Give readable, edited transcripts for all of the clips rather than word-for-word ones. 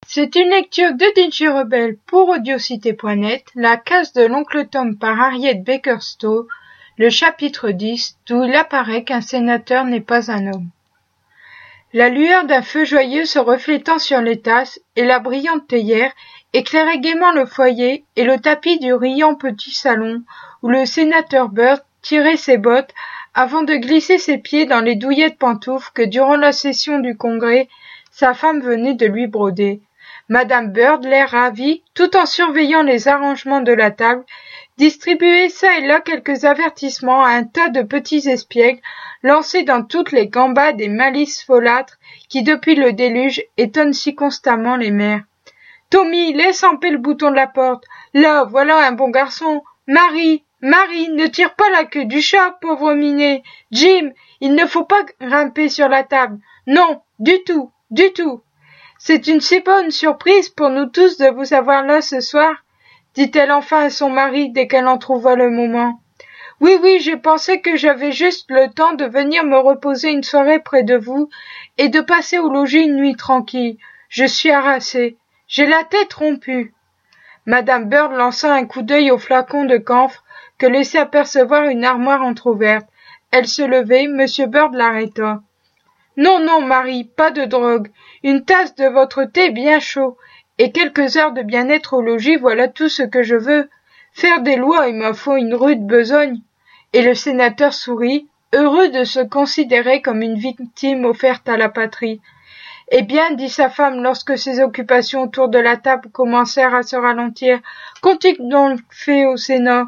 C'est une lecture de DJ Rebelle pour Audiocité.net, la case de l'oncle Tom par Harriet Baker-Stowe, le chapitre 10, d'où il apparaît qu'un sénateur n'est pas un homme. La lueur d'un feu joyeux se reflétant sur les tasses et la brillante théière éclairait gaiement le foyer et le tapis du riant petit salon où le sénateur Byrd tirait ses bottes avant de glisser ses pieds dans les douillettes pantoufles que durant la session du congrès, sa femme venait de lui broder. Madame Byrd, l'air ravi, tout en surveillant les arrangements de la table, distribuait çà et là quelques avertissements à un tas de petits espiègles lancés dans toutes les gambades et malices folâtres qui, depuis le déluge, étonnent si constamment les mères. « Tommy, laisse en paix le bouton de la porte. Là, voilà un bon garçon. Marie, ne tire pas la queue du chat, pauvre minet. Jim, il ne faut pas grimper sur la table. Non, du tout. C'est une si bonne surprise pour nous tous de vous avoir là ce soir, dit-elle enfin à son mari dès qu'elle en trouva le moment. Oui, j'ai pensé que j'avais juste le temps de venir me reposer une soirée près de vous et de passer au logis une nuit tranquille. Je suis harassée. J'ai la tête rompue. Madame Byrd lança un coup d'œil au flacon de camphre que laissait apercevoir une armoire entr'ouverte. Elle se levait, Monsieur Byrd l'arrêta. Non, Marie, pas de drogue. Une tasse de votre thé bien chaud et quelques heures de bien-être au logis, voilà tout ce que je veux. Faire des lois, il m'en faut une rude besogne. Et le sénateur sourit, heureux de se considérer comme une victime offerte à la patrie. Eh bien, dit sa femme lorsque ses occupations autour de la table commencèrent à se ralentir, qu'ont-ils donc fait au Sénat?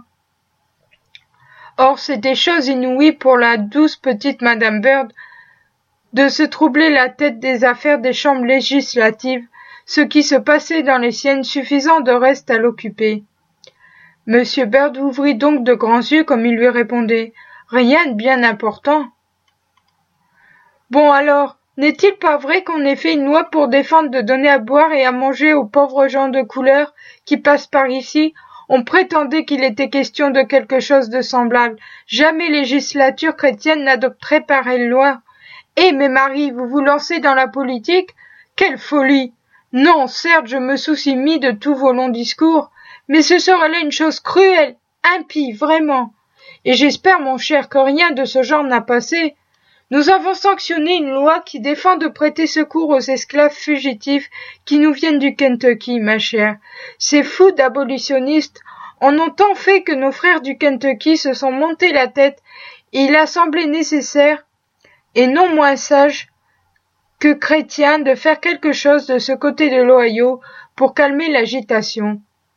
Or, c'était chose inouïe pour la douce petite Madame Byrd de se troubler la tête des affaires des chambres législatives, ce qui se passait dans les siennes suffisant de reste à l'occuper. Monsieur Byrd ouvrit donc de grands yeux comme il lui répondait. Rien de bien important. Bon alors, n'est-il pas vrai qu'on ait fait une loi pour défendre de donner à boire et à manger aux pauvres gens de couleur qui passent par ici? On prétendait qu'il était question de quelque chose de semblable. Jamais législature chrétienne n'adopterait pareille loi. Eh, mais Marie, vous vous lancez dans la politique? Quelle folie! Non, certes, je me soucie mis de tous vos longs discours, mais ce serait là une chose cruelle, impie, vraiment. Et j'espère, mon cher, que rien de ce genre n'a passé. Nous avons sanctionné une loi qui défend de prêter secours aux esclaves fugitifs qui nous viennent du Kentucky, ma chère. Ces fous d'abolitionnistes en ont tant fait que nos frères du Kentucky se sont montés la tête et il a semblé nécessaire, et non moins sage que chrétien, de faire quelque chose de ce côté de l'Ohio pour calmer l'agitation.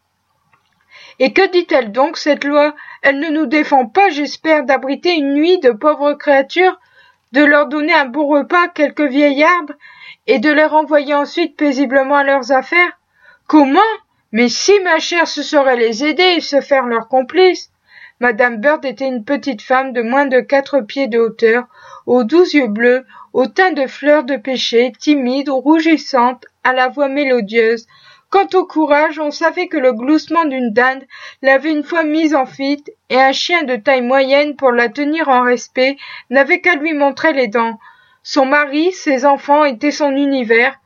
Et que dit-elle donc, cette loi? Elle ne nous défend pas, j'espère, d'abriter une nuit de pauvres créatures, de leur donner un bon repas, quelques vieillards, et de les renvoyer ensuite paisiblement à leurs affaires? Comment? Mais si, ma chère, ce serait les aider et se faire leurs complices. Madame Byrd était une petite femme de moins de 4 pieds de hauteur, aux doux yeux bleus, au teint de fleur de pêcher, timide, rougissante, à la voix mélodieuse. Quant au courage, on savait que le gloussement d'une dinde l'avait une fois mise en fuite, et un chien de taille moyenne, pour la tenir en respect, n'avait qu'à lui montrer les dents. Son mari, ses enfants étaient son univers,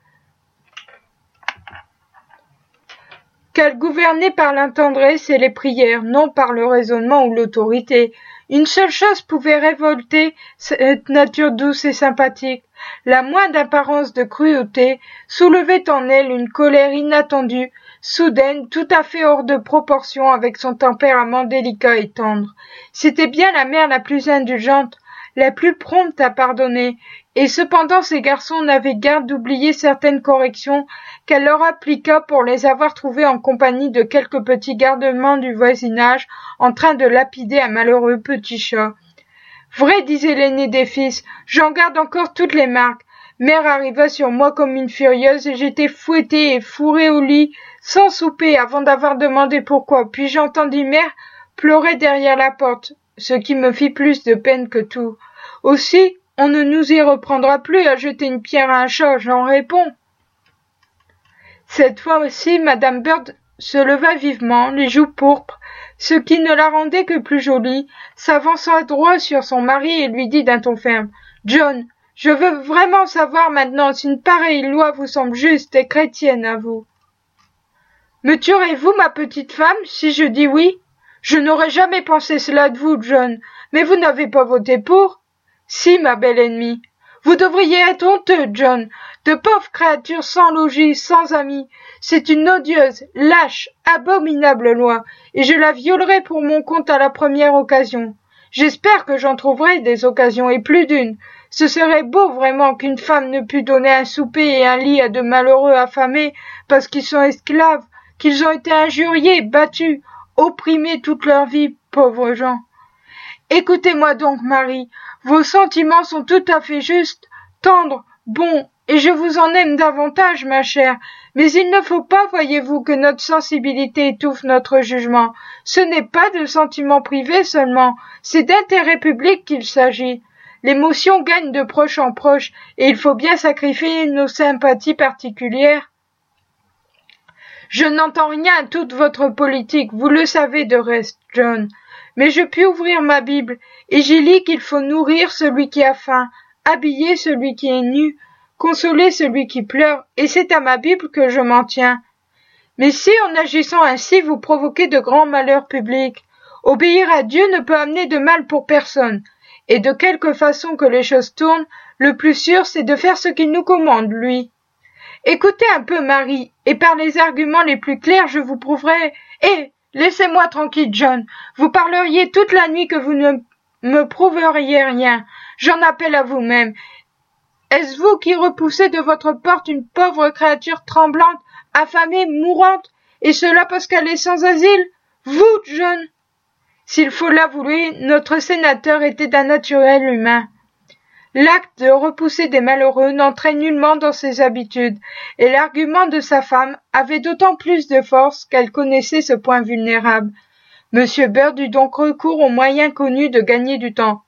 qu'elle gouvernait par la tendresse et les prières, non par le raisonnement ou l'autorité. Une seule chose pouvait révolter cette nature douce et sympathique. La moindre apparence de cruauté soulevait en elle une colère inattendue, soudaine, tout à fait hors de proportion avec son tempérament délicat et tendre. C'était bien la mère la plus indulgente, la plus prompte à pardonner, et cependant ces garçons n'avaient garde d'oublier certaines corrections qu'elle leur appliqua pour les avoir trouvés en compagnie de quelques petits gardements du voisinage en train de lapider un malheureux petit chat. Vrai, disait l'aîné des fils, j'en garde encore toutes les marques. Mère arriva sur moi comme une furieuse et j'étais fouettée et fourrée au lit, sans souper avant d'avoir demandé pourquoi. Puis j'entendis mère pleurer derrière la porte, ce qui me fit plus de peine que tout. Aussi, on ne nous y reprendra plus à jeter une pierre à un chat, j'en réponds. Cette fois-ci, Madame Byrd se leva vivement, les joues pourpres, ce qui ne la rendait que plus jolie, s'avança droit sur son mari et lui dit d'un ton ferme « John, Je veux vraiment savoir maintenant si une pareille loi vous semble juste et chrétienne à vous. Me tuerez-vous, ma petite femme, si je dis oui? Je n'aurais jamais pensé cela de vous, John, mais vous n'avez pas voté pour? Si, ma belle ennemie. Vous devriez être honteux, John. De pauvres créatures sans logis, sans amis. C'est une odieuse, lâche, abominable loi, et je la violerai pour mon compte à la première occasion. J'espère que j'en trouverai des occasions, et plus d'une. Ce serait beau vraiment qu'une femme ne pût donner un souper et un lit à de malheureux affamés parce qu'ils sont esclaves, qu'ils ont été injuriés, battus, opprimés toute leur vie, pauvres gens. Écoutez-moi donc, Marie, vos sentiments sont tout à fait justes, tendres, bons, et je vous en aime davantage, ma chère, mais il ne faut pas, voyez-vous, que notre sensibilité étouffe notre jugement. Ce n'est pas de sentiments privés seulement, c'est d'intérêt public qu'il s'agit. L'émotion gagne de proche en proche, et il faut bien sacrifier nos sympathies particulières. Je n'entends rien à toute votre politique, vous le savez de reste, John. Mais je puis ouvrir ma Bible, et j'y lis qu'il faut nourrir celui qui a faim, habiller celui qui est nu, consoler celui qui pleure, et c'est à ma Bible que je m'en tiens. Mais si, en agissant ainsi, vous provoquez de grands malheurs publics, obéir à Dieu ne peut amener de mal pour personne, et de quelque façon que les choses tournent, le plus sûr, c'est de faire ce qu'il nous commande, lui. Écoutez un peu, Marie, et par les arguments les plus clairs, je vous prouverai. Laissez-moi tranquille, John. Vous parleriez toute la nuit que vous ne me prouveriez rien. J'en appelle à vous-même. Est-ce vous qui repoussez de votre porte une pauvre créature tremblante, affamée, mourante, et cela parce qu'elle est sans asile? Vous, John? S'il faut l'avouer, notre sénateur était d'un naturel humain. L'acte de repousser des malheureux n'entrait nullement dans ses habitudes, et l'argument de sa femme avait d'autant plus de force qu'elle connaissait ce point vulnérable. M. Bird eut donc recours au moyen connu de gagner du temps.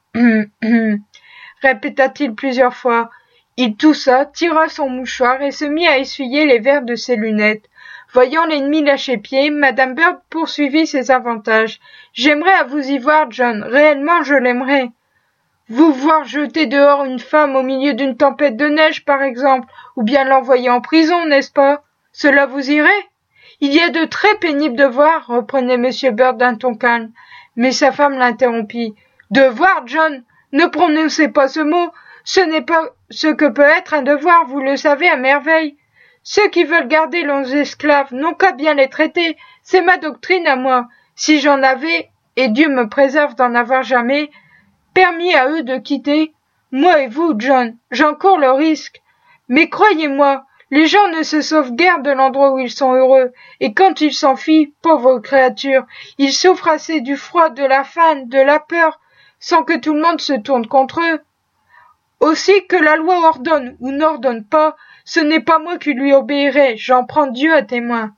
Répéta-t-il plusieurs fois. Il toussa, tira son mouchoir et se mit à essuyer les verres de ses lunettes. Voyant l'ennemi lâcher pied, Madame Bird poursuivit ses avantages. « J'aimerais à vous y voir, John. Réellement, je l'aimerais. » Vous voir jeter dehors une femme au milieu d'une tempête de neige, par exemple, ou bien l'envoyer en prison, n'est-ce pas? Cela vous irait? Il y a de très pénibles devoirs, reprenait M. Bird d'un ton calme, mais sa femme l'interrompit. Devoir, John? Ne prononcez pas ce mot. Ce n'est pas ce que peut être un devoir, vous le savez à merveille. Ceux qui veulent garder leurs esclaves n'ont qu'à bien les traiter. C'est ma doctrine à moi. Si j'en avais, et Dieu me préserve d'en avoir jamais, permis à eux de quitter, moi et vous, John, j'encours le risque. Mais croyez-moi, les gens ne se sauvent guère de l'endroit où ils sont heureux, et quand ils s'enfuient, pauvres créatures, ils souffrent assez du froid, de la faim, de la peur, sans que tout le monde se tourne contre eux. Aussi que la loi ordonne ou n'ordonne pas, ce n'est pas moi qui lui obéirai, j'en prends Dieu à témoin.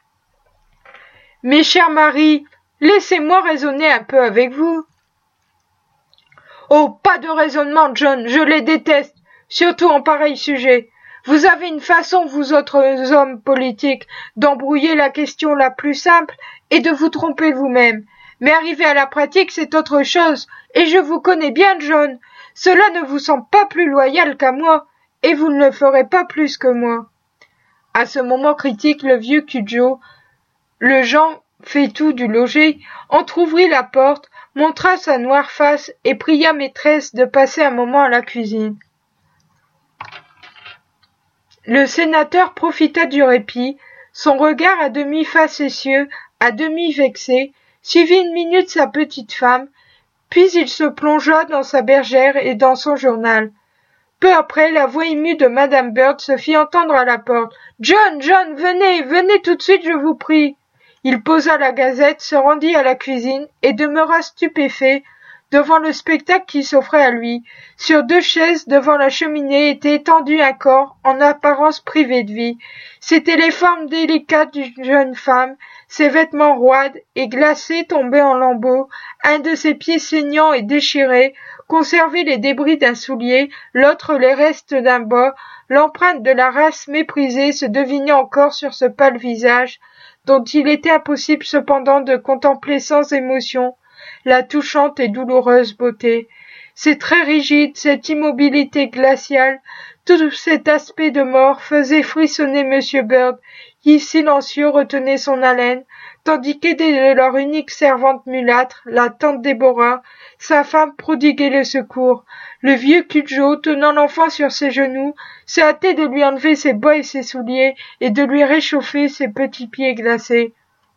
Mes chers maris, laissez-moi raisonner un peu avec vous. Oh, pas de raisonnement, John, je les déteste, surtout en pareil sujet. Vous avez une façon, vous autres hommes politiques, d'embrouiller la question la plus simple et de vous tromper vous-même. Mais arriver à la pratique, c'est autre chose, et je vous connais bien, John. Cela ne vous semble pas plus loyal qu'à moi, et vous ne le ferez pas plus que moi. À ce moment critique, le vieux Cudjoe, le Jean Fétou du logis, entr'ouvrit la porte, montra sa noire face et pria maîtresse de passer un moment à la cuisine. Le sénateur profita du répit, son regard à demi facétieux, à demi vexé, suivit une minute sa petite femme, puis il se plongea dans sa bergère et dans son journal. Peu après, la voix émue de Madame Bird se fit entendre à la porte. « John, John, venez tout de suite, je vous prie !» Il posa la gazette, se rendit à la cuisine et demeura stupéfait devant le spectacle qui s'offrait à lui. Sur 2 chaises devant la cheminée était étendu un corps en apparence privé de vie. C'étaient les formes délicates d'une jeune femme, ses vêtements roides et glacés tombaient en lambeaux, un de ses pieds saignants et déchirés conservait les débris d'un soulier, l'autre les restes d'un bas, l'empreinte de la race méprisée se devinait encore sur ce pâle visage, dont il était impossible cependant de contempler sans émotion la touchante et douloureuse beauté. ces traits rigides, cette immobilité glaciale, tout cet aspect de mort faisait frissonner M. Bird, qui, silencieux, retenait son haleine, tandis qu'aidée de leur unique servante mulâtre, la tante Déborah, sa femme prodiguait le secours. Le vieux Cudjoe, tenant l'enfant sur ses genoux, se hâtait de lui enlever ses bas et ses souliers et de lui réchauffer ses petits pieds glacés.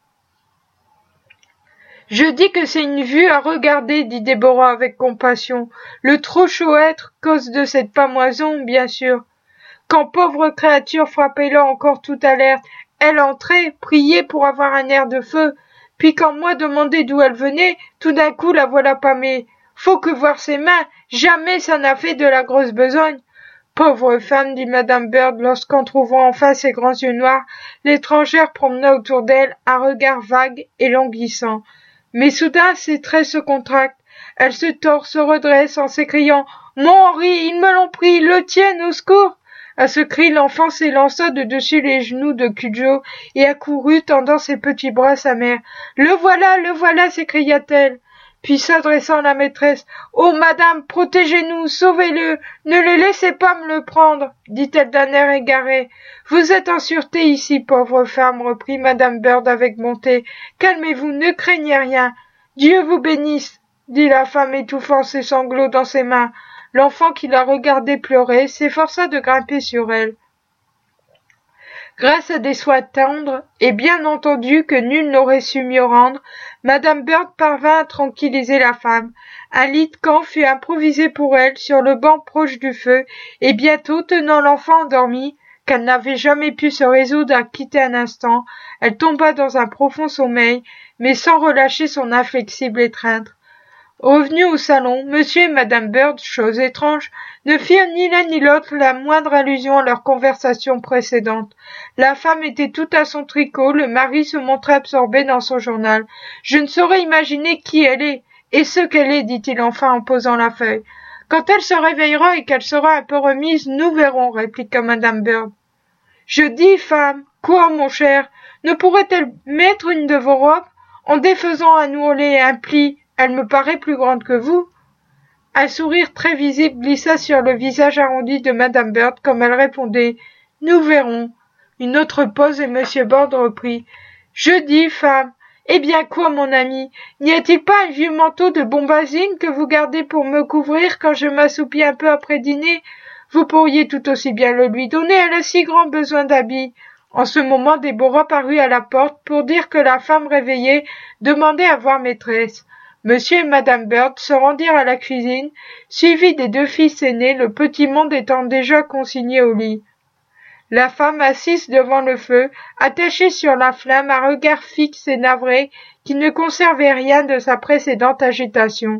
« Je dis que c'est une vue à regarder, dit Déborah avec compassion. Le trop chaud être, cause de cette pamoison, bien sûr. Quand pauvre créature frappait là encore tout alerte, elle entrait, priait pour avoir un air de feu, puis quand moi demandais d'où elle venait, tout d'un coup la voilà pâmée. Faut que voir ses mains, jamais ça n'a fait de la grosse besogne. Pauvre femme, dit Madame Bird, lorsqu'en trouvant enfin ses grands yeux noirs, l'étrangère promena autour d'elle un regard vague et languissant. Mais soudain ses traits se contractent, elle se tord, se redresse en s'écriant « Mon Henri, ils me l'ont pris, ils le tiennent, au secours !» À ce cri, l'enfant s'élança de dessus les genoux de Cudjoe et accourut, tendant ses petits bras à sa mère. « Le voilà !» s'écria-t-elle. Puis s'adressant à la maîtresse, « Oh, madame, protégez-nous, sauvez-le, ne le laissez pas me le prendre !» dit-elle d'un air égaré. « Vous êtes en sûreté ici, pauvre femme, reprit madame Bird avec bonté. Calmez-vous, ne craignez rien. Dieu vous bénisse, dit la femme étouffant ses sanglots dans ses mains. L'enfant qui la regardait pleurer s'efforça de grimper sur elle. Grâce à des soins tendres, et bien entendu que nul n'aurait su mieux rendre, madame Bird parvint à tranquilliser la femme. Un lit de camp fut improvisé pour elle sur le banc proche du feu, et bientôt, tenant l'enfant endormi, qu'elle n'avait jamais pu se résoudre à quitter un instant, elle tomba dans un profond sommeil, mais sans relâcher son inflexible étreinte. Revenus au salon, monsieur et madame Bird, chose étrange, ne firent ni l'un ni l'autre la moindre allusion à leur conversation précédente. La femme était toute à son tricot, le mari se montrait absorbé dans son journal. « Je ne saurais imaginer qui elle est, et ce qu'elle est, dit-il enfin en posant la feuille. Quand elle se réveillera et qu'elle sera un peu remise, nous verrons, répliqua madame Bird. Je dis, femme, quoi, mon cher, ne pourrait-elle mettre une de vos robes, en défaisant un ourlet et un pli? Elle me paraît plus grande que vous. » Un sourire très visible glissa sur le visage arrondi de madame Bird comme elle répondait « Nous verrons. » Une autre pause et monsieur Bird reprit « Je dis, femme, eh bien quoi, mon ami, n'y a-t-il pas un vieux manteau de bombazine que vous gardez pour me couvrir quand je m'assoupis un peu après dîner? Vous pourriez tout aussi bien le lui donner, elle a si grand besoin d'habits. » En ce moment, Déborah parut à la porte pour dire que la femme réveillée demandait à voir maîtresse. Monsieur et madame Bird se rendirent à la cuisine, suivis des deux fils aînés, le petit monde étant déjà consigné au lit. La femme assise devant le feu, attachée sur la flamme, un regard fixe et navré, qui ne conservait rien de sa précédente agitation.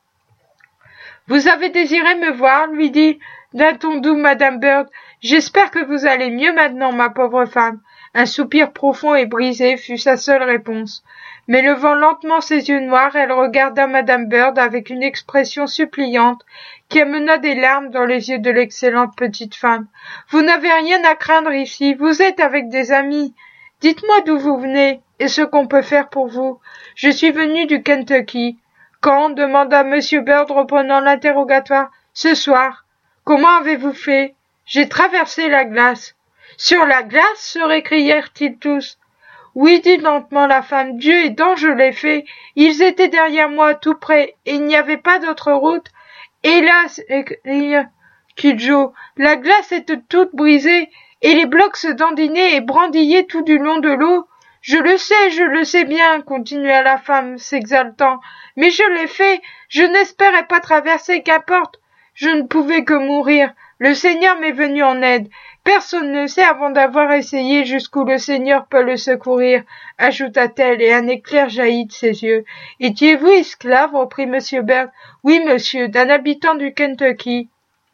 « Vous avez désiré me voir, lui dit d'un ton doux madame Bird. J'espère que vous allez mieux maintenant, ma pauvre femme. Un soupir profond et brisé fut sa seule réponse. Mais levant lentement ses yeux noirs, elle regarda madame Bird avec une expression suppliante qui amena des larmes dans les yeux de l'excellente petite femme. « Vous n'avez rien à craindre ici, vous êtes avec des amis. Dites-moi d'où vous venez et ce qu'on peut faire pour vous. Je suis venu du Kentucky. »« Quand » demanda monsieur Bird reprenant l'interrogatoire. « Ce soir. »« Comment avez-vous fait ?»« J'ai traversé la glace. »« Sur la glace ?» se récrièrent-ils tous. « Oui, dit lentement la femme, Dieu aidant, je l'ai fait. Ils étaient derrière moi, tout près, et il n'y avait pas d'autre route. Hélas, s'écria Cudjoe, la glace était toute brisée, et les blocs se dandinaient et brandillaient tout du long de l'eau. Je le sais bien, continua la femme, s'exaltant, mais je l'ai fait, je n'espérais pas traverser, qu'importe. Je ne pouvais que mourir. Le Seigneur m'est venu en aide. Personne ne sait avant d'avoir essayé jusqu'où le Seigneur peut le secourir, ajouta-t-elle, et un éclair jaillit de ses yeux. Étiez-vous esclave, reprit monsieur Bird. Oui, monsieur, d'un habitant du Kentucky.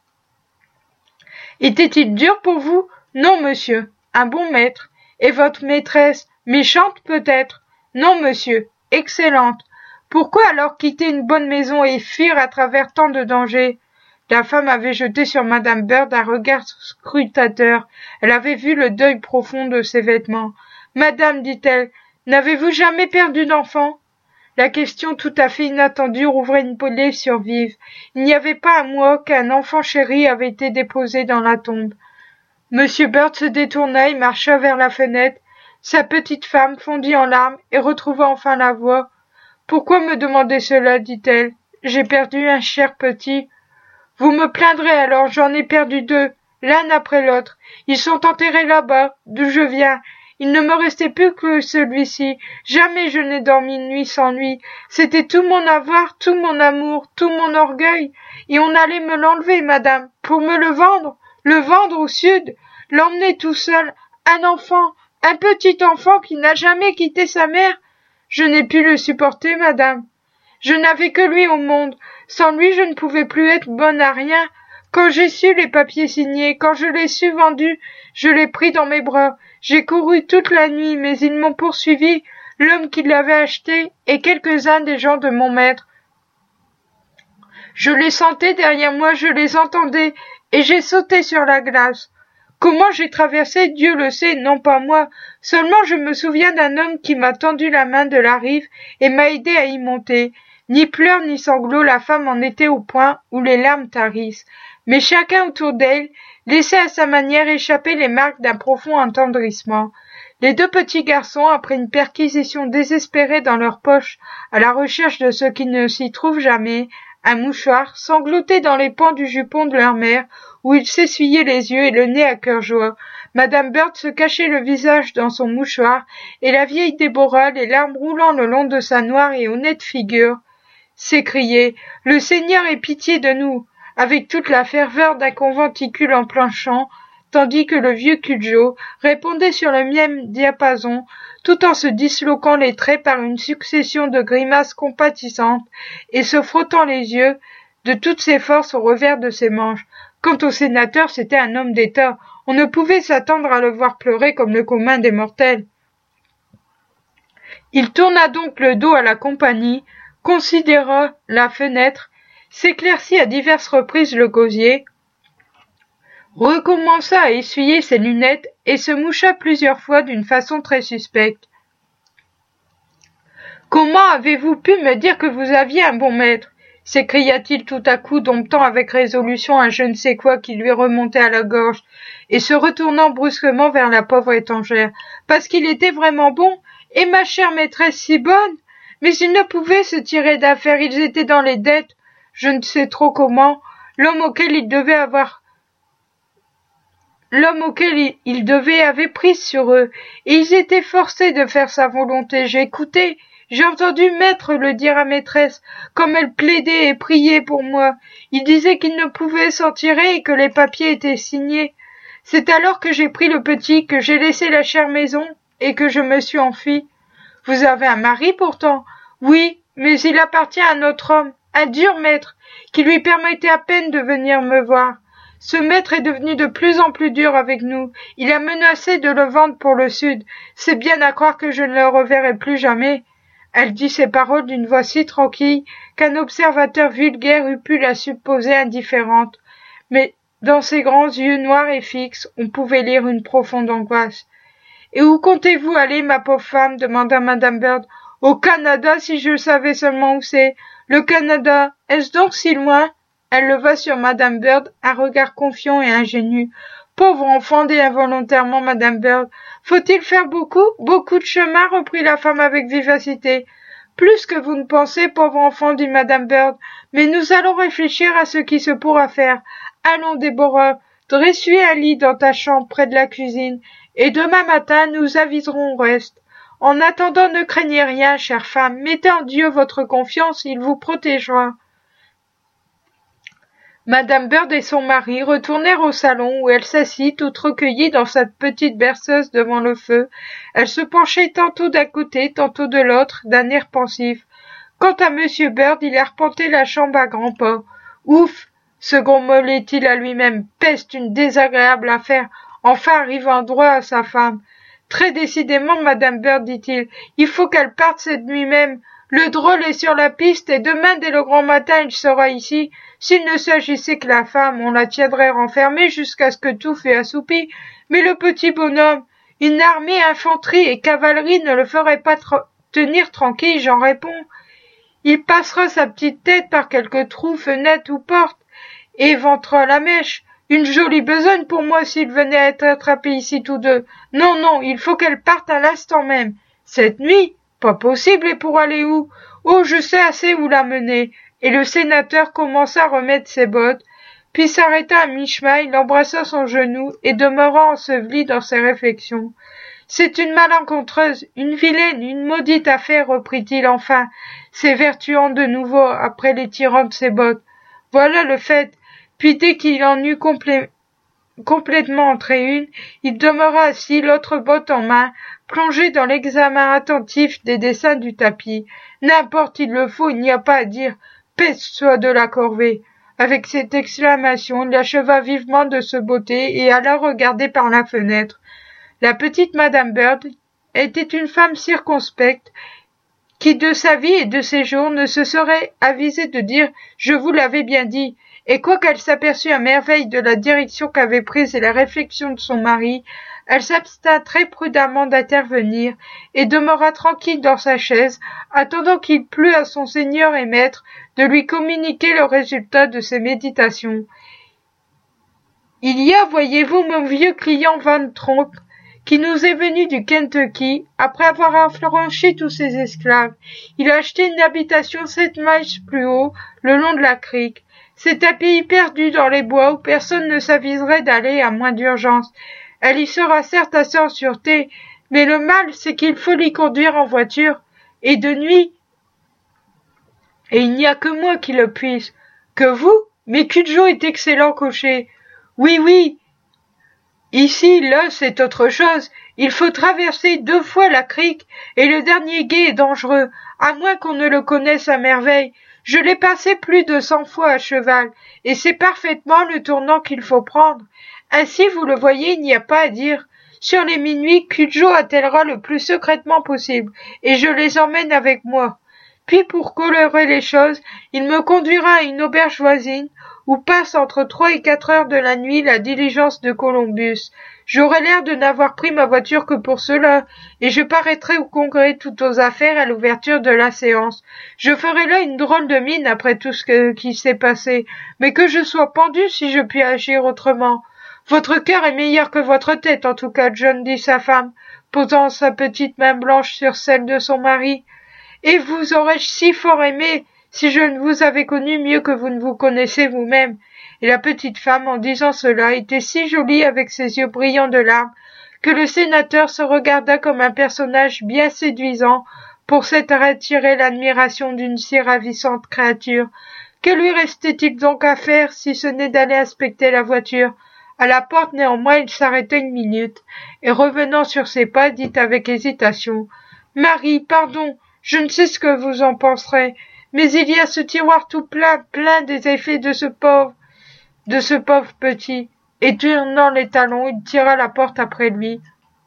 Était-il dur pour vous? Non, monsieur. Un bon maître. Et votre maîtresse? Méchante, peut-être? Non, monsieur. Excellente. Pourquoi alors quitter une bonne maison et fuir à travers tant de dangers? La femme avait jeté sur madame Bird un regard scrutateur. Elle avait vu le deuil profond de ses vêtements. « Madame, dit-elle, n'avez-vous jamais perdu d'enfant ?» La question tout à fait inattendue rouvrait une blessure vive. Il n'y avait pas un mois qu'un enfant chéri avait été déposé dans la tombe. Monsieur Bird se détourna et marcha vers la fenêtre. Sa petite femme fondit en larmes et retrouva enfin la voix. « Pourquoi me demander cela ?» dit-elle. « J'ai perdu un cher petit. »« Vous me plaindrez alors, j'en ai perdu deux, l'un après l'autre. Ils sont enterrés là-bas, d'où je viens. Il ne me restait plus que celui-ci. Jamais je n'ai dormi une nuit sans lui. C'était tout mon avoir, tout mon amour, tout mon orgueil. Et on allait me l'enlever, madame, pour me le vendre au sud, l'emmener tout seul, un petit enfant qui n'a jamais quitté sa mère. Je n'ai pu le supporter, madame. Je n'avais que lui au monde. Sans lui, je ne pouvais plus être bonne à rien. Quand j'ai su les papiers signés, quand je l'ai su vendu, je l'ai pris dans mes bras. J'ai couru toute la nuit, mais ils m'ont poursuivi, l'homme qui l'avait acheté et quelques-uns des gens de mon maître. Je les sentais derrière moi, je les entendais, et j'ai sauté sur la glace. Comment j'ai traversé, Dieu le sait, non pas moi. Seulement je me souviens d'un homme qui m'a tendu la main de la rive et m'a aidé à y monter. Ni pleurs ni sanglots, la femme en était au point où les larmes tarissent. Mais chacun autour d'elle laissait à sa manière échapper les marques d'un profond attendrissement. Les deux petits garçons, après une perquisition désespérée dans leurs poches, à la recherche de ce qui ne s'y trouve jamais, un mouchoir, sanglotaient dans les pans du jupon de leur mère, où ils s'essuyaient les yeux et le nez à cœur joie. Madame Bird se cachait le visage dans son mouchoir, et la vieille Déborah, les larmes roulant le long de sa noire et honnête figure, s'écriait « Le Seigneur ait pitié de nous !» avec toute la ferveur d'un conventicule en plein chant, tandis que le vieux Cudjoe répondait sur le même diapason, tout en se disloquant les traits par une succession de grimaces compatissantes et se frottant les yeux de toutes ses forces au revers de ses manches. Quant au sénateur, c'était un homme d'État. On ne pouvait s'attendre à le voir pleurer comme le commun des mortels. Il tourna donc le dos à la compagnie, considéra la fenêtre, s'éclaircit à diverses reprises le gosier, recommença à essuyer ses lunettes et se moucha plusieurs fois d'une façon très suspecte. « Comment avez-vous pu me dire que vous aviez un bon maître ?» s'écria-t-il tout à coup, domptant avec résolution un je ne sais quoi qui lui remontait à la gorge, et se retournant brusquement vers la pauvre étrangère. « Parce qu'il était vraiment bon, et ma chère maîtresse si bonne. Mais ils ne pouvaient se tirer d'affaire, ils étaient dans les dettes. Je ne sais trop comment. L'homme auquel il devait avait prise sur eux, et ils étaient forcés de faire sa volonté. J'ai écouté, j'ai entendu maître le dire à maîtresse, comme elle plaidait et priait pour moi. Il disait qu'il ne pouvait s'en tirer et que les papiers étaient signés. C'est alors que j'ai pris le petit, que j'ai laissé la chère maison, et que je me suis enfui. Vous avez un mari pourtant? Oui, mais il appartient à un autre homme, un dur maître, qui lui permettait à peine de venir me voir. Ce maître est devenu de plus en plus dur avec nous. Il a menacé de le vendre pour le Sud. C'est bien à croire que je ne le reverrai plus jamais. » Elle dit ces paroles d'une voix si tranquille qu'un observateur vulgaire eût pu la supposer indifférente. Mais dans ses grands yeux noirs et fixes, on pouvait lire une profonde angoisse. « Et où comptez-vous aller, ma pauvre femme ?» demanda Madame Bird. « Au Canada, si je savais seulement où c'est. Le Canada, est-ce donc si loin ?» Elle leva sur Madame Bird un regard confiant et ingénu. « Pauvre enfant, dit involontairement Madame Bird. Faut-il faire beaucoup de chemin, reprit la femme avec vivacité. Plus que vous ne pensez, pauvre enfant, dit Madame Bird. Mais nous allons réfléchir à ce qui se pourra faire. Allons, Déborah, dresse-lui un lit dans ta chambre près de la cuisine, et demain matin nous aviserons au reste. En attendant, ne craignez rien, chère femme. Mettez en Dieu votre confiance, il vous protégera. » Madame Bird et son mari retournèrent au salon où elle s'assit toute recueillie dans sa petite berceuse devant le feu. Elle se penchait tantôt d'un côté, tantôt de l'autre, d'un air pensif. Quant à Monsieur Bird, il arpentait la chambre à grands pas. « Ouf !» se grommelait-il à lui-même. « Peste, une désagréable affaire !» Enfin arrivant droit à sa femme. « Très décidément, Madame Bird, dit-il, il faut qu'elle parte cette nuit même. Le drôle est sur la piste et demain dès le grand matin il sera ici. S'il ne s'agissait que la femme, on la tiendrait renfermée jusqu'à ce que tout fût assoupi. Mais le petit bonhomme, une armée infanterie et cavalerie ne le ferait pas tenir tranquille, j'en réponds. Il passera sa petite tête par quelque trou, fenêtre ou porte, et ventera la mèche. Une jolie besogne pour moi s'il venait à être attrapé ici tous deux. Non, non, il faut qu'elle parte à l'instant même. Cette nuit? Pas possible, et pour aller où? Oh, je sais assez où la mener. Et le sénateur commença à remettre ses bottes, puis s'arrêta à mi-chemin, il embrassa son genou et demeura enseveli dans ses réflexions. C'est une malencontreuse, une vilaine, une maudite affaire, reprit-il enfin, s'évertuant de nouveau après les tirants de ses bottes. Voilà le fait. Puis dès qu'il en eut complètement entré une, il demeura assis, l'autre botte en main, plongé dans l'examen attentif des dessins du tapis. N'importe, il le faut, il n'y a pas à dire. Peste soit de la corvée. Avec cette exclamation, il acheva vivement de se botter et alla regarder par la fenêtre. La petite Madame Bird était une femme circonspecte qui, de sa vie et de ses jours, ne se serait avisée de dire « Je vous l'avais bien dit », et quoiqu'elle s'aperçût à merveille de la direction qu'avait prise et la réflexion de son mari, elle s'abstint très prudemment d'intervenir et demeura tranquille dans sa chaise, attendant qu'il plût à son seigneur et maître de lui communiquer le résultat de ses méditations. Il y a, voyez-vous, mon vieux client Van Tromp, qui nous est venu du Kentucky, après avoir affranchi tous ses esclaves. Il a acheté une habitation 7 miles plus haut, le long de la crique. C'est un pays perdu dans les bois où personne ne s'aviserait d'aller à moins d'urgence. Elle y sera certes assez en sûreté, mais le mal, c'est qu'il faut l'y conduire en voiture, et de nuit. Et il n'y a que moi qui le puisse. Que vous? Mais Cudjo est excellent cocher. Oui, oui. Ici, là, c'est autre chose. Il faut traverser 2 fois la crique, et le dernier gué est dangereux, à moins qu'on ne le connaisse à merveille. Je l'ai passé plus de 100 fois à cheval, et c'est parfaitement le tournant qu'il faut prendre. Ainsi, vous le voyez, il n'y a pas à dire. Sur les minuit, Cudjo attellera le plus secrètement possible, et je les emmène avec moi. Puis, pour colorer les choses, il me conduira à une auberge voisine, où passe entre 3 et 4 heures de la nuit la diligence de Columbus. J'aurai l'air de n'avoir pris ma voiture que pour cela, et je paraîtrai au congrès tout aux affaires à l'ouverture de la séance. Je ferai là une drôle de mine après tout ce qui s'est passé, mais que je sois pendu si je puis agir autrement. Votre cœur est meilleur que votre tête, en tout cas, John, dit sa femme, posant sa petite main blanche sur celle de son mari. Et vous aurais-je si fort aimé si je ne vous avais connu mieux que vous ne vous connaissez vous-même. Et la petite femme, en disant cela, était si jolie avec ses yeux brillants de larmes, que le sénateur se regarda comme un personnage bien séduisant pour s'être attiré l'admiration d'une si ravissante créature. Que lui restait-il donc à faire si ce n'est d'aller inspecter la voiture? À la porte, néanmoins, il s'arrêta une minute, et revenant sur ses pas, dit avec hésitation « Marie, pardon, je ne sais ce que vous en penserez, mais il y a ce tiroir tout plein des effets de ce pauvre petit. » Et tournant les talons, il tira la porte après lui.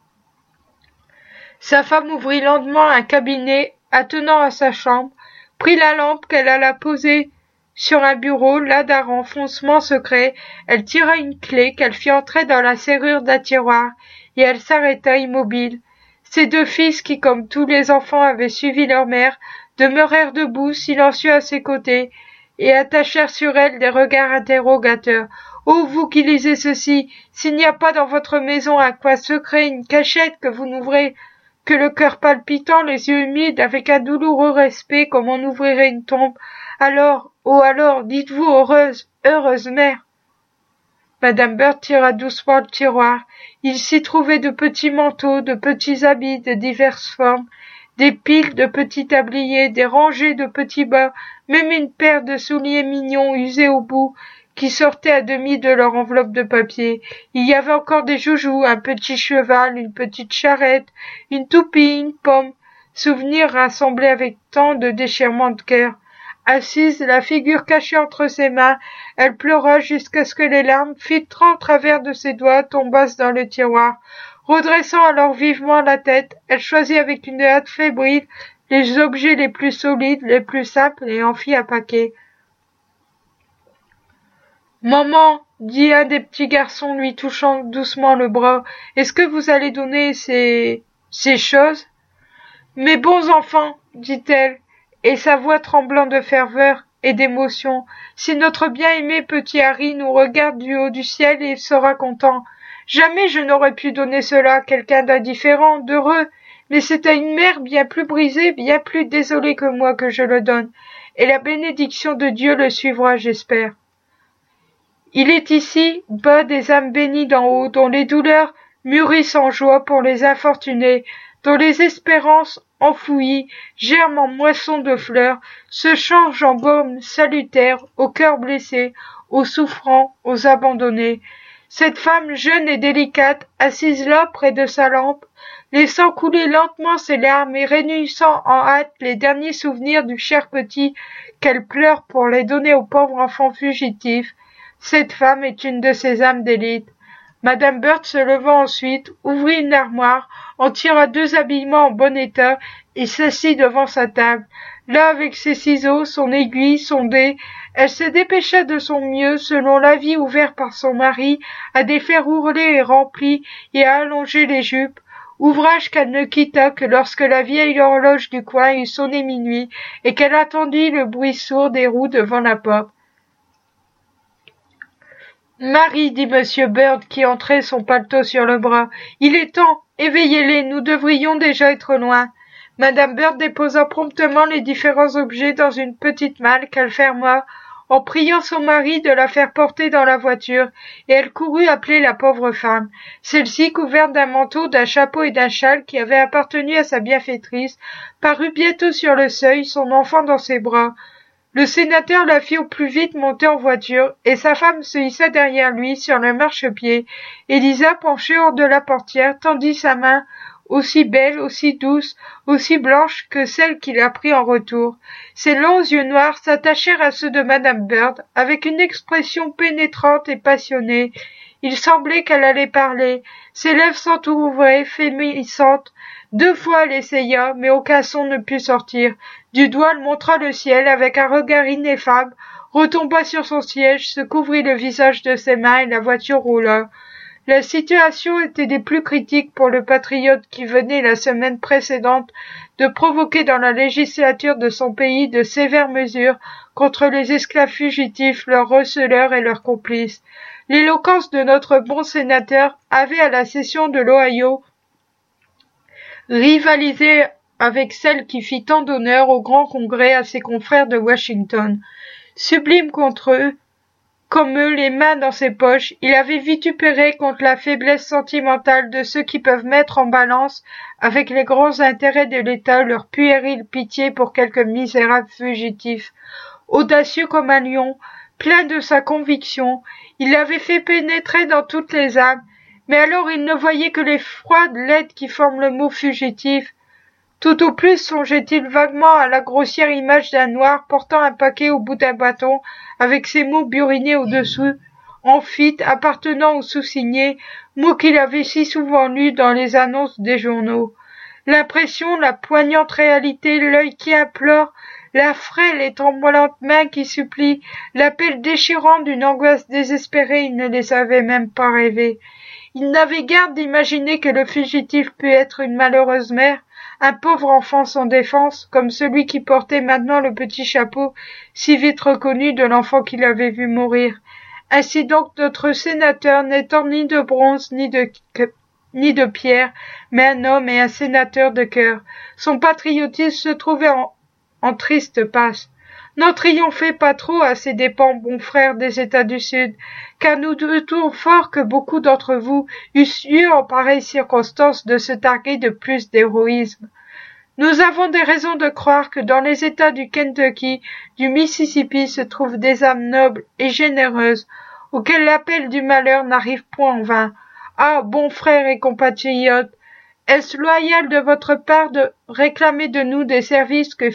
Sa femme ouvrit lentement un cabinet attenant à sa chambre, prit la lampe qu'elle alla poser sur un bureau, là d'un renfoncement secret, elle tira une clé qu'elle fit entrer dans la serrure d'un tiroir, et elle s'arrêta immobile. Ses 2 fils, qui, comme tous les enfants, avaient suivi leur mère, demeurèrent debout, silencieux à ses côtés, et attachèrent sur elle des regards interrogateurs. « Ô vous qui lisez ceci, s'il n'y a pas dans votre maison un coin secret, une cachette que vous n'ouvrez que le cœur palpitant, les yeux humides, avec un douloureux respect, comme on ouvrirait une tombe, alors, oh alors, dites-vous heureuse mère. » Madame Bird tira doucement le tiroir. Il s'y trouvait de petits manteaux, de petits habits de diverses formes, des piles de petits tabliers, des rangées de petits bas, même une paire de souliers mignons usés au bout, qui sortaient à demi de leur enveloppe de papier. Il y avait encore des joujoux, un petit cheval, une petite charrette, une toupie, une pomme, souvenirs rassemblés avec tant de déchirements de cœur. Assise, la figure cachée entre ses mains, elle pleura jusqu'à ce que les larmes, filtrant au travers de ses doigts, tombassent dans le tiroir. Redressant alors vivement la tête, elle choisit avec une hâte fébrile les objets les plus solides, les plus simples, et en fit un paquet. « Maman, dit un des petits garçons lui touchant doucement le bras, est-ce que vous allez donner ces choses ?»« Mes bons enfants, dit-elle, et sa voix tremblant de ferveur et d'émotion. Si notre bien-aimé petit Harry nous regarde du haut du ciel, il sera content. Jamais je n'aurais pu donner cela à quelqu'un d'indifférent, d'heureux, mais c'est à une mère bien plus brisée, bien plus désolée que moi que je le donne, et la bénédiction de Dieu le suivra, j'espère. Il est ici, bas des âmes bénies d'en haut, dont les douleurs mûrissent en joie pour les infortunés, dont les espérances enfouies germent en moissons de fleurs, se changent en baume salutaire aux cœurs blessés, aux souffrants, aux abandonnés. Cette femme jeune et délicate, assise là près de sa lampe, laissant couler lentement ses larmes et réunissant en hâte les derniers souvenirs du cher petit qu'elle pleure pour les donner au pauvre enfant fugitif, cette femme est une de ces âmes d'élite. Madame Bird se levant ensuite, ouvrit une armoire, en tira 2 habillements en bon état et s'assit devant sa table. Là, avec ses ciseaux, son aiguille, son dé, elle se dépêcha de son mieux, selon l'avis ouvert par son mari, à défaire ourlés et remplis et à allonger les jupes, ouvrage qu'elle ne quitta que lorsque la vieille horloge du coin eut sonné minuit et qu'elle attendit le bruit sourd des roues devant la porte. Marie, dit Monsieur Bird, qui entrait, son paletot sur le bras, il est temps, éveillez-les, nous devrions déjà être loin. Madame Bird déposa promptement les différents objets dans une petite malle qu'elle ferma, en priant son mari de la faire porter dans la voiture, et elle courut appeler la pauvre femme. Celle-ci, couverte d'un manteau, d'un chapeau et d'un châle qui avaient appartenu à sa bienfaitrice, parut bientôt sur le seuil, son enfant dans ses bras. Le sénateur la fit au plus vite monter en voiture, et sa femme se hissa derrière lui sur le marchepied. Élisa, penchée hors de la portière, tendit sa main, aussi belle, aussi douce, aussi blanche que celle qu'il a pris en retour. Ses longs yeux noirs s'attachèrent à ceux de Madame Bird, avec une expression pénétrante et passionnée. Il semblait qu'elle allait parler. Ses lèvres s'entr'ouvraient, frémissantes. 2 fois elle essaya, mais aucun son ne put sortir. Du doigt, elle montra le ciel avec un regard ineffable, retomba sur son siège, se couvrit le visage de ses mains et la voiture roula. La situation était des plus critiques pour le patriote qui venait la semaine précédente de provoquer dans la législature de son pays de sévères mesures contre les esclaves fugitifs, leurs receleurs et leurs complices. L'éloquence de notre bon sénateur avait à la session de l'Ohio rivalisé avec celle qui fit tant d'honneur au grand congrès à ses confrères de Washington. Sublime contre eux, comme eux, les mains dans ses poches, il avait vitupéré contre la faiblesse sentimentale de ceux qui peuvent mettre en balance avec les grands intérêts de l'État leur puérile pitié pour quelques misérables fugitifs. Audacieux comme un lion, plein de sa conviction, il l'avait fait pénétrer dans toutes les âmes, mais alors il ne voyait que les froides lettres qui forment le mot fugitif. Tout au plus songeait-il vaguement à la grossière image d'un noir portant un paquet au bout d'un bâton, avec ces mots burinés au-dessous, amphithes, appartenant aux sous-signés, mots qu'il avait si souvent lus dans les annonces des journaux. L'impression, la poignante réalité, l'œil qui implore, la frêle et tremblante main qui supplie, l'appel déchirant d'une angoisse désespérée, il ne les avait même pas rêvés. Il n'avait garde d'imaginer que le fugitif pût être une malheureuse mère, un pauvre enfant sans défense, comme celui qui portait maintenant le petit chapeau, si vite reconnu de l'enfant qu'il avait vu mourir. Ainsi donc notre sénateur n'étant ni de bronze ni de pierre, mais un homme et un sénateur de cœur. Son patriotisme se trouvait en triste passe. N'en triomphez pas trop à ses dépens, bons frères des États du Sud, car nous doutons fort que beaucoup d'entre vous eussent eu en pareille circonstance de se targuer de plus d'héroïsme. Nous avons des raisons de croire que dans les États du Kentucky, du Mississippi se trouvent des âmes nobles et généreuses, auxquelles l'appel du malheur n'arrive point en vain. Ah, bons frères et compatriotes, est-ce loyal de votre part de réclamer de nous des services que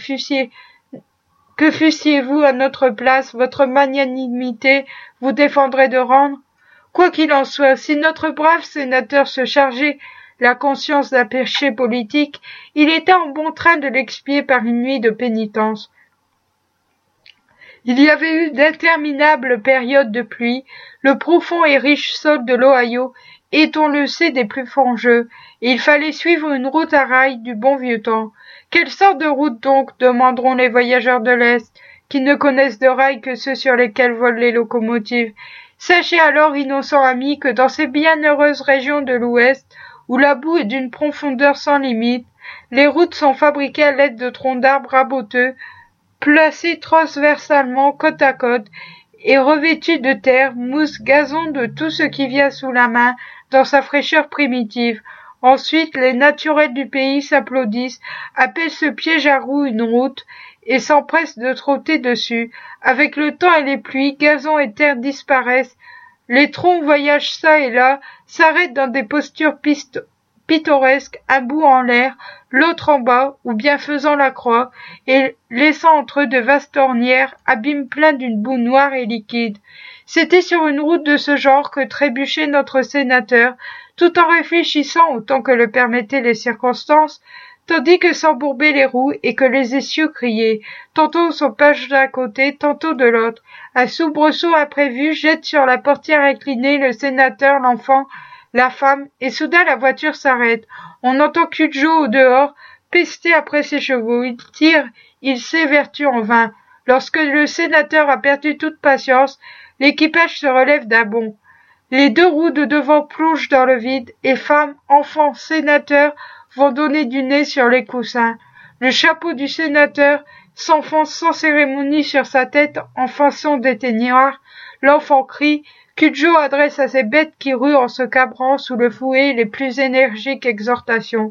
fussiez-vous à notre place, votre magnanimité vous défendrait de rendre? Quoi qu'il en soit, si notre brave sénateur se chargeait la conscience d'un péché politique, il était en bon train de l'expier par une nuit de pénitence. Il y avait eu d'interminables périodes de pluie, le profond et riche sol de l'Ohio est, on le sait, des plus fangeux, et il fallait suivre une route à rails du bon vieux temps. Quelle sorte de route donc, demanderont les voyageurs de l'Est, qui ne connaissent de rails que ceux sur lesquels volent les locomotives. Sachez alors, innocents amis, que dans ces bienheureuses régions de l'Ouest, où la boue est d'une profondeur sans limite, les routes sont fabriquées à l'aide de troncs d'arbres raboteux, placés transversalement côte à côte, et revêtus de terre, mousse, gazon, de tout ce qui vient sous la main dans sa fraîcheur primitive. Ensuite, les naturels du pays s'applaudissent, appellent ce piège à roues une route, et s'empressent de trotter dessus. Avec le temps et les pluies, gazon et terre disparaissent, les troncs voyagent çà et là, s'arrêtent dans des postures pittoresques, un bout en l'air, l'autre en bas, ou bien faisant la croix, et laissant entre eux de vastes ornières, abîmes pleins d'une boue noire et liquide. C'était sur une route de ce genre que trébuchait notre sénateur, tout en réfléchissant autant que le permettaient les circonstances, tandis que s'embourbaient les roues et que les essieux criaient, tantôt son page d'un côté, tantôt de l'autre. Un soubresaut imprévu jette sur la portière inclinée le sénateur, l'enfant, la femme, et soudain la voiture s'arrête. On entend Cudjoe au dehors, pester après ses chevaux. Il tire, il s'évertue en vain. Lorsque le sénateur a perdu toute patience, l'équipage se relève d'un bond. Les deux roues de devant plongent dans le vide, et femme, enfant, sénateur vont donner du nez sur les coussins. Le chapeau du sénateur s'enfonce sans cérémonie sur sa tête en façon d'éteignoir. L'enfant crie. Cudjoe adresse à ces bêtes qui ruent en se cabrant sous le fouet les plus énergiques exhortations.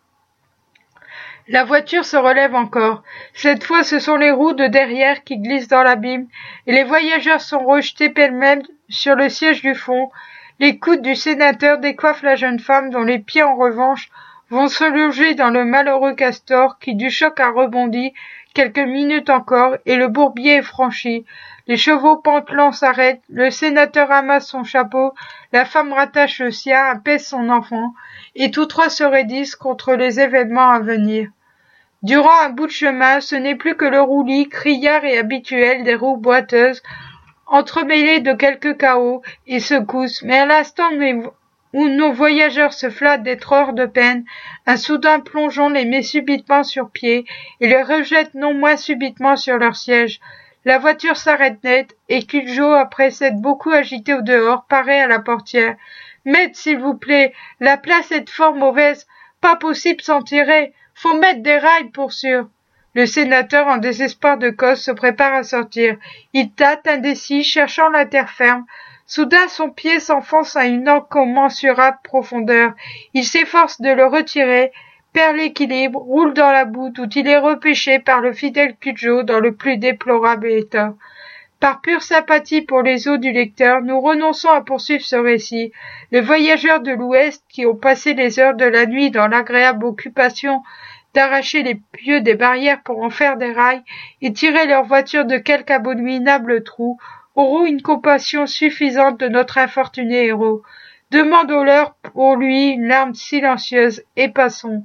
La voiture se relève encore. Cette fois, ce sont les roues de derrière qui glissent dans l'abîme, et les voyageurs sont rejetés pêle-mêle sur le siège du fond. Les coudes du sénateur décoiffent la jeune femme, dont les pieds, en revanche, vont se loger dans le malheureux castor, qui du choc a rebondi quelques minutes encore, et le bourbier est franchi. Les chevaux pantelants s'arrêtent, le sénateur ramasse son chapeau, la femme rattache le sien, apaise son enfant, et tous trois se raidissent contre les événements à venir. Durant un bout de chemin, ce n'est plus que le roulis, criard et habituel des roues boiteuses, entremêlées de quelques cahots et secousses, mais à l'instant où nos voyageurs se flattent d'être hors de peine, un soudain plongeon les met subitement sur pied et les rejette non moins subitement sur leur siège. La voiture s'arrête net, et Cudjoe, après s'être beaucoup agité au dehors, paraît à la portière. « Maître, s'il vous plaît, la place est fort mauvaise, pas possible s'en tirer, faut mettre des rails pour sûr. » Le sénateur, en désespoir de cause, se prépare à sortir. Il tâte, indécis, cherchant la terre ferme. Soudain, son pied s'enfonce à une incommensurable profondeur. Il s'efforce de le retirer, perd l'équilibre, roule dans la boue, d'où il est repêché par le fidèle Cudjoe dans le plus déplorable état. Par pure sympathie pour les os du lecteur, nous renonçons à poursuivre ce récit. Les voyageurs de l'Ouest, qui ont passé les heures de la nuit dans l'agréable occupation d'arracher les pieux des barrières pour en faire des rails et tirer leur voiture de quelque abominable trou, auront une compassion suffisante de notre infortuné héros. Demandons-leur pour lui une larme silencieuse, et passons.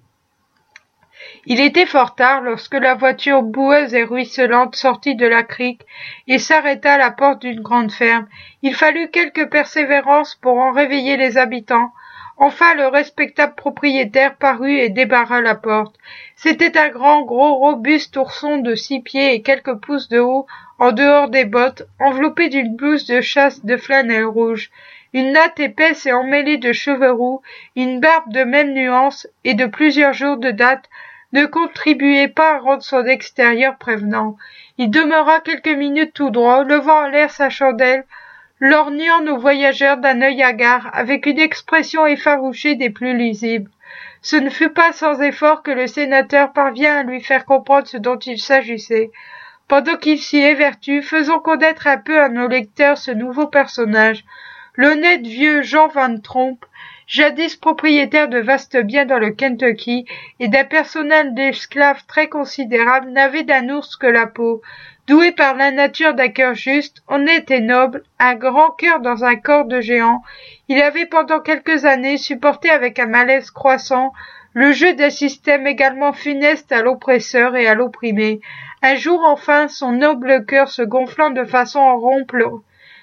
Il était fort tard lorsque la voiture boueuse et ruisselante sortit de la crique et s'arrêta à la porte d'une grande ferme. Il fallut quelque persévérance pour en réveiller les habitants. Enfin, le respectable propriétaire parut et débarra la porte. C'était un grand, gros, robuste ourson de 6 pieds et quelques pouces de haut, en dehors des bottes, enveloppé d'une blouse de chasse de flanelle rouge, une natte épaisse et emmêlée de cheveux roux, une barbe de même nuance et de plusieurs jours de date, ne contribuait pas à rendre son extérieur prévenant. Il demeura quelques minutes tout droit, levant en l'air sa chandelle, lorgnant nos voyageurs d'un œil hagard, avec une expression effarouchée des plus lisibles. Ce ne fut pas sans effort que le sénateur parvint à lui faire comprendre ce dont il s'agissait. Pendant qu'il s'y évertue, faisons connaître un peu à nos lecteurs ce nouveau personnage. L'honnête vieux Jean Van Tromp, jadis propriétaire de vastes biens dans le Kentucky et d'un personnel d'esclaves très considérable, n'avait d'un ours que la peau. Doué par la nature d'un cœur juste, honnête et noble, un grand cœur dans un corps de géant, il avait pendant quelques années supporté avec un malaise croissant le jeu d'un système également funeste à l'oppresseur et à l'opprimé. Un jour enfin, son noble cœur se gonflant de façon à rompre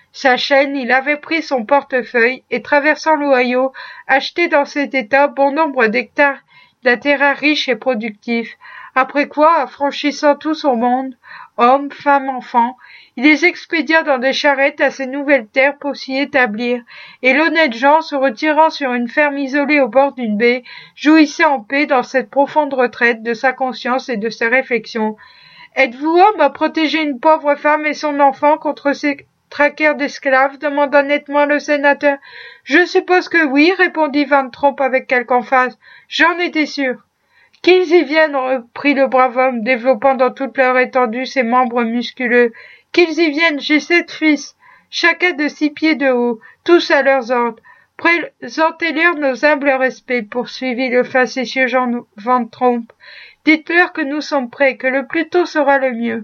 sa chaîne, il avait pris son portefeuille et, traversant l'Ohio, acheté dans cet état bon nombre d'hectares d'un terrain riche et productif, après quoi, affranchissant tout son monde, hommes, femmes, enfants, il les expédia dans des charrettes à ces nouvelles terres pour s'y établir, et l'honnête Jean, se retirant sur une ferme isolée au bord d'une baie, jouissait en paix dans cette profonde retraite de sa conscience et de ses réflexions. « Êtes-vous homme à protéger une pauvre femme et son enfant contre ces traqueurs d'esclaves » demanda nettement le sénateur. « Je suppose que oui, répondit Van Tromp avec quelque emphase. J'en étais sûr. Qu'ils y viennent, reprit le brave homme, développant dans toute leur étendue ses membres musculeux. Qu'ils y viennent, j'ai 7 fils, chacun de 6 pieds de haut, tous à leurs ordres. Présentez-leur nos humbles respects, poursuivit le facétieux Jean Van Tromp. Dites-leur que nous sommes prêts, que le plus tôt sera le mieux.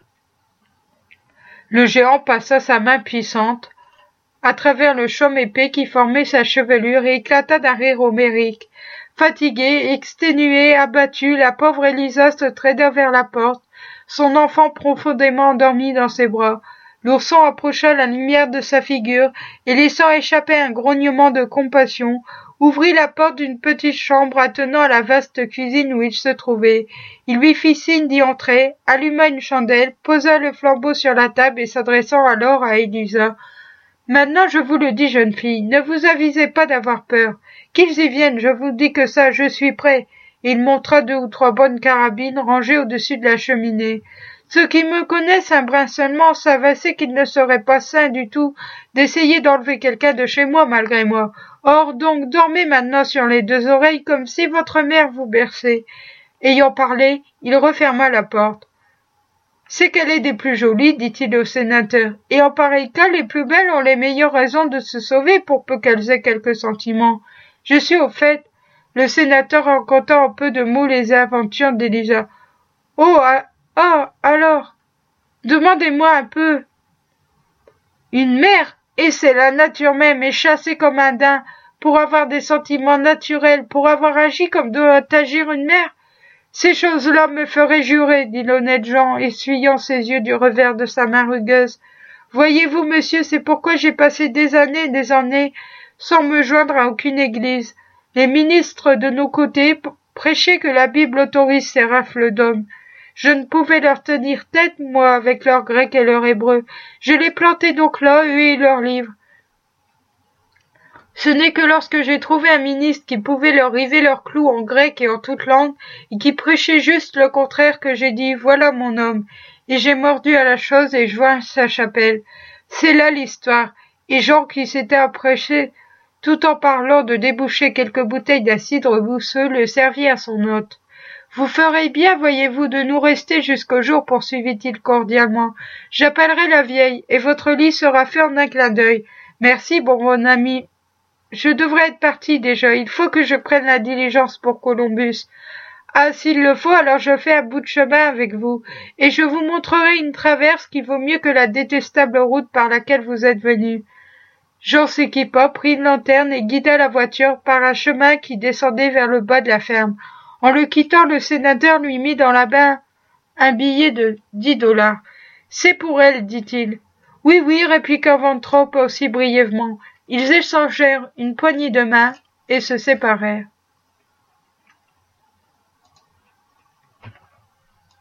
Le géant passa sa main puissante à travers le chaume épais qui formait sa chevelure et éclata d'un rire homérique. Fatiguée, exténuée, abattue, la pauvre Élisa se traîna vers la porte, son enfant profondément endormi dans ses bras. L'ourson approcha la lumière de sa figure et, laissant échapper un grognement de compassion, ouvrit la porte d'une petite chambre attenant à la vaste cuisine où il se trouvait. Il lui fit signe d'y entrer, alluma une chandelle, posa le flambeau sur la table et s'adressant alors à Élisa. « Maintenant, je vous le dis, jeune fille, ne vous avisez pas d'avoir peur. Qu'ils y viennent, je vous dis que ça, je suis prêt. » Et il montra 2 ou 3 bonnes carabines rangées au-dessus de la cheminée. Ceux qui me connaissent un brin seulement savent assez qu'il ne serait pas sain du tout d'essayer d'enlever quelqu'un de chez moi malgré moi. Or donc, dormez maintenant sur les 2 oreilles comme si votre mère vous berçait. Ayant parlé, il referma la porte. C'est qu'elle est des plus jolies, dit-il au sénateur, et en pareil cas, les plus belles ont les meilleures raisons de se sauver pour peu qu'elles aient quelques sentiments. Je suis au fait. Le sénateur raconta en peu de mots les aventures d'Élisa. Oh, alors, demandez-moi un peu. Une mère, et c'est la nature même, est chassée comme un daim, pour avoir des sentiments naturels, pour avoir agi comme doit agir une mère. Ces choses-là me feraient jurer, dit l'honnête Jean, essuyant ses yeux du revers de sa main rugueuse. Voyez-vous, monsieur, c'est pourquoi j'ai passé des années sans me joindre à aucune église. Les ministres de nos côtés prêchaient que la Bible autorise ces rafles d'hommes. Je ne pouvais leur tenir tête, moi, avec leur grec et leur hébreu. Je les plantais donc là, eux et leurs livres. Ce n'est que lorsque j'ai trouvé un ministre qui pouvait leur river leurs clous en grec et en toute langue, et qui prêchait juste le contraire, que j'ai dit « Voilà mon homme », et j'ai mordu à la chose et joint sa chapelle. C'est là l'histoire, et Jean qui s'était approché, tout en parlant de déboucher quelques bouteilles d'un cidre mousseux, le servit à son hôte. « Vous ferez bien, voyez-vous, de nous rester jusqu'au jour, poursuivit-il cordialement. J'appellerai la vieille, et votre lit sera fait en un clin d'œil. Merci, bon ami. Je devrais être parti déjà, il faut que je prenne la diligence pour Columbus. Ah, s'il le faut, alors je fais un bout de chemin avec vous, et je vous montrerai une traverse qui vaut mieux que la détestable route par laquelle vous êtes venu. » Jean s'équipa, prit une lanterne et guida la voiture par un chemin qui descendait vers le bas de la ferme. En le quittant, le sénateur lui mit dans la main un billet de $10. « C'est pour elle, dit-il. »« Oui, oui, répliqua Van Tromp aussi brièvement. » Ils échangèrent une poignée de main et se séparèrent.